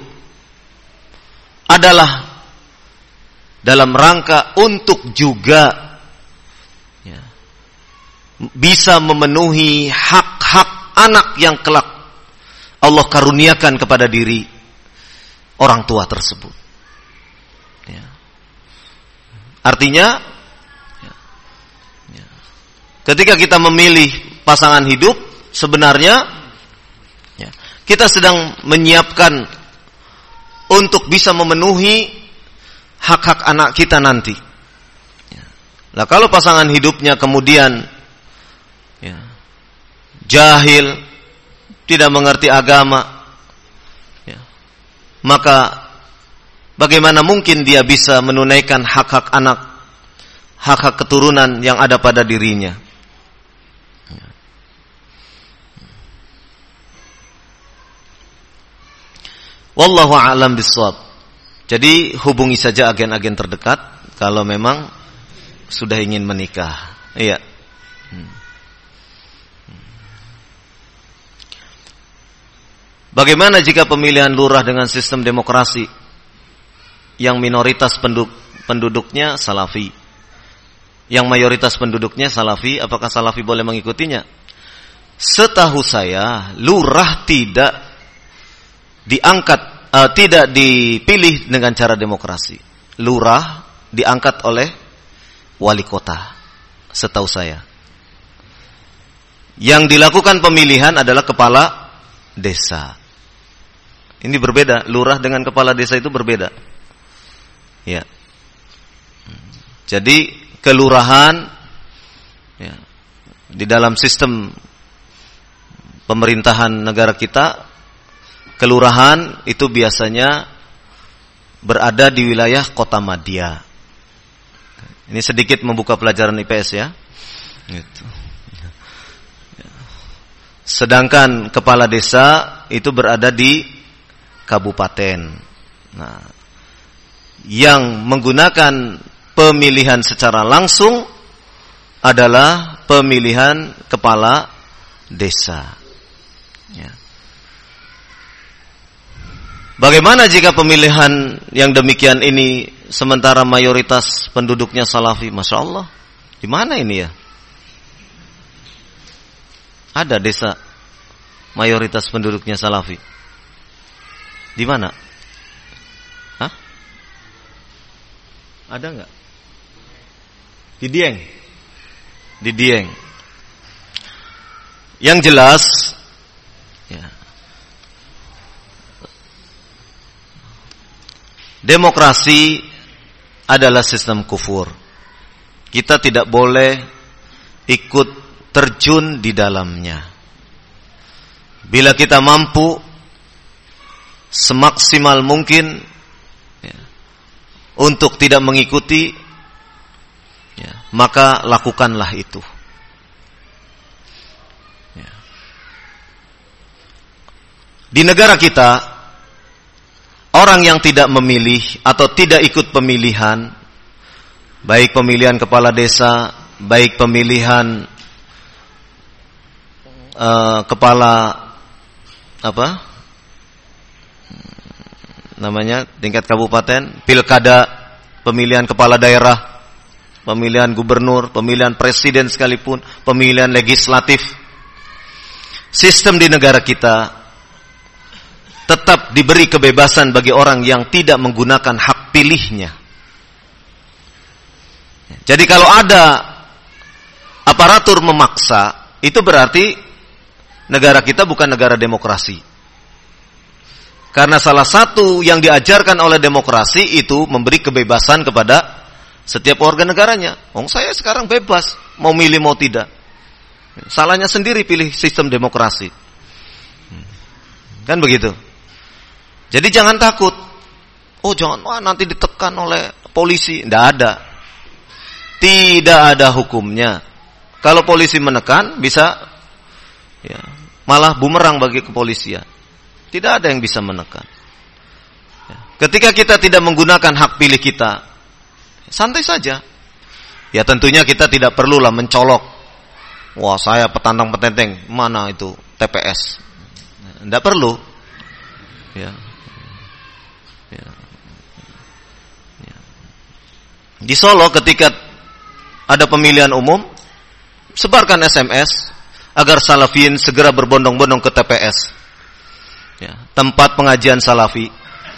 adalah dalam rangka untuk juga ya, bisa memenuhi hak-hak anak yang kelak Allah karuniakan kepada diri orang tua tersebut. Ya. Artinya, ya, ketika kita memilih pasangan hidup, sebenarnya kita sedang menyiapkan untuk bisa memenuhi hak-hak anak kita nanti. Nah, kalau pasangan hidupnya kemudian ya, jahil, tidak mengerti agama, ya, maka bagaimana mungkin dia bisa menunaikan hak-hak anak, hak-hak keturunan yang ada pada dirinya? Wallahu a'lam bishawab. Jadi hubungi saja agen-agen terdekat kalau memang sudah ingin menikah. Iya. Bagaimana jika pemilihan lurah dengan sistem demokrasi yang minoritas penduduknya Salafi, yang mayoritas penduduknya Salafi, apakah Salafi boleh mengikutinya? Setahu saya, lurah tidak diangkat, tidak dipilih dengan cara demokrasi. Lurah diangkat oleh wali kota, setahu saya. Yang dilakukan pemilihan adalah kepala desa. Ini berbeda, lurah dengan kepala desa itu berbeda. Ya. Jadi kelurahan ya, di dalam sistem pemerintahan negara kita, kelurahan itu biasanya berada di wilayah kota madya. Ini sedikit membuka pelajaran IPS ya. Gitu. Sedangkan kepala desa itu berada di kabupaten. Nah, yang menggunakan pemilihan secara langsung adalah pemilihan kepala desa. Ya. Bagaimana jika pemilihan yang demikian ini sementara mayoritas penduduknya Salafi? Masya Allah, di mana ini ya? Ada desa mayoritas penduduknya Salafi. Di mana? Hah? Ada enggak? Di Dieng. Di Dieng. Yang jelas, ya, demokrasi adalah sistem kufur. Kita tidak boleh ikut terjun di dalamnya. Bila kita mampu semaksimal mungkin ya, untuk tidak mengikuti, ya, maka lakukanlah itu. Ya. Di negara kita, orang yang tidak memilih atau tidak ikut pemilihan, baik pemilihan kepala desa, baik pemilihan kepala tingkat kabupaten, pilkada, pemilihan kepala daerah, pemilihan gubernur, pemilihan presiden sekalipun, pemilihan legislatif. Sistem di negara kita tetap diberi kebebasan bagi orang yang tidak menggunakan hak pilihnya. Jadi kalau ada aparatur memaksa, itu berarti negara kita bukan negara demokrasi. Karena salah satu yang diajarkan oleh demokrasi itu memberi kebebasan kepada setiap warga negaranya. Saya sekarang bebas, mau milih mau tidak. Salahnya sendiri pilih sistem demokrasi. Kan begitu. Jadi jangan takut. Jangan nanti ditekan oleh polisi. Tidak ada. Tidak ada hukumnya. Kalau polisi menekan, bisa ya, malah bumerang bagi kepolisian. Tidak ada yang bisa menekan. Ketika kita tidak menggunakan hak pilih kita, santai saja. Ya tentunya kita tidak perlulah mencolok. Wah, saya petantang-petenteng, mana itu TPS? Tidak perlu. Ya. Di Solo ketika ada pemilihan umum, sebarkan SMS agar Salafiyin segera berbondong-bondong ke TPS, ya, tempat pengajian Salafi.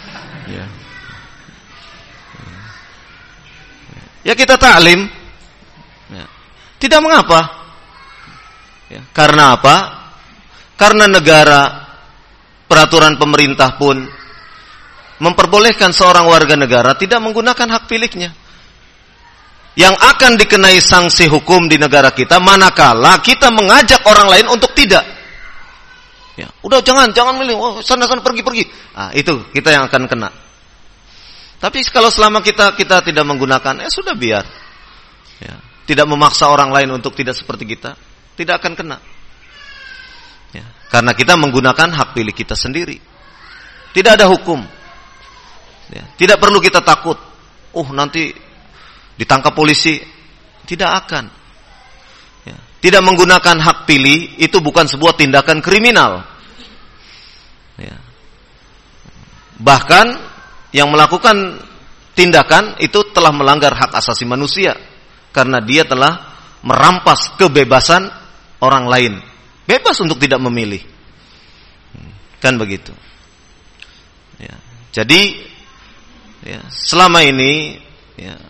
Ya kita taklim, ya, tidak mengapa. Ya, karena apa? Karena negara, peraturan pemerintah pun memperbolehkan seorang warga negara tidak menggunakan hak pilihnya. Yang akan dikenai sanksi hukum di negara kita manakala kita mengajak orang lain untuk tidak. Ya, udah jangan milih, sana pergi. Itu kita yang akan kena. Tapi kalau selama kita tidak menggunakan, sudah biar. Ya, tidak memaksa orang lain untuk tidak seperti kita, tidak akan kena. Ya, karena kita menggunakan hak pilih kita sendiri. Tidak ada hukum. Ya, tidak perlu kita takut. Nanti ditangkap polisi, tidak akan. Ya. Tidak menggunakan hak pilih itu bukan sebuah tindakan kriminal. Ya. Bahkan yang melakukan tindakan itu telah melanggar hak asasi manusia karena dia telah merampas kebebasan orang lain, bebas untuk tidak memilih. Kan begitu. Ya. Jadi ya, selama ini ya,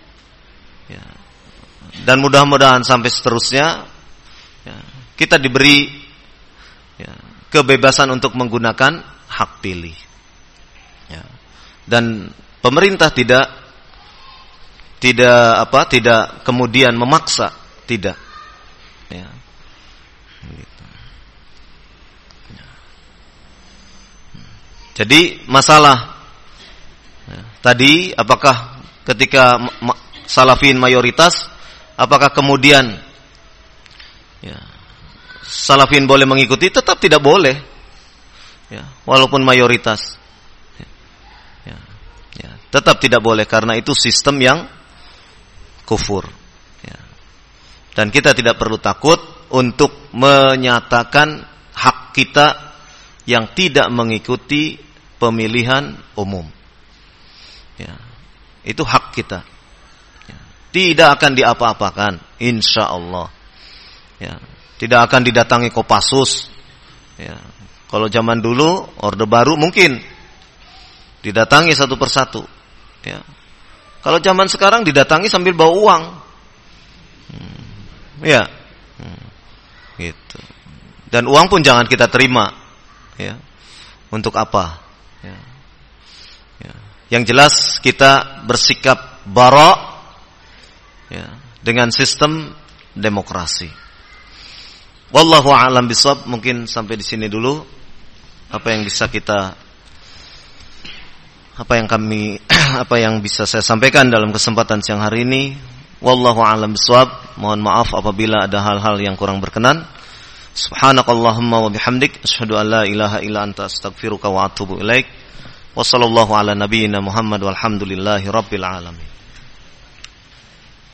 dan mudah-mudahan sampai seterusnya ya, kita diberi ya, kebebasan untuk menggunakan hak pilih ya. Dan pemerintah tidak kemudian memaksa, tidak ya. Gitu. Ya. Jadi masalah ya, tadi apakah ketika Salafiyin mayoritas, apakah kemudian ya, Salafiyin boleh mengikuti? Tetap tidak boleh, ya, walaupun mayoritas. Ya, tetap tidak boleh karena itu sistem yang kufur. Ya. Dan kita tidak perlu takut untuk menyatakan hak kita yang tidak mengikuti pemilihan umum. Ya, itu hak kita. Tidak akan diapa-apakan, insya Allah. Ya. Tidak akan didatangi Kopassus. Ya. Kalau zaman dulu Orde Baru mungkin didatangi satu persatu. Ya. Kalau zaman sekarang didatangi sambil bawa uang. Ya. Gitu. Dan uang pun jangan kita terima. Ya. Untuk apa? Ya. Ya. Yang jelas kita bersikap bara, ya, dengan sistem demokrasi. Wallahu a'lam bishawab. Mungkin sampai di sini dulu apa yang bisa saya sampaikan dalam kesempatan siang hari ini. Wallahu a'lam bishawab. Mohon maaf apabila ada hal-hal yang kurang berkenan. Subhanakallahumma wa bihamdik asyhadu an la ilaha illa anta astaghfiruka wa atubu ilaik. Wassallallahu ala nabiyyina Muhammad walhamdulillahi rabbil alamin.